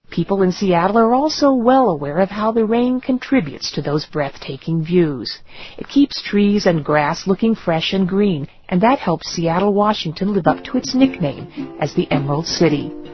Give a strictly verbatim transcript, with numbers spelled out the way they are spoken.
People in Seattle are also well aware of how the rain contributes to those breathtaking views. It keeps trees and grass looking fresh and green, and that helps Seattle, Washington live up to its nickname as the Emerald City.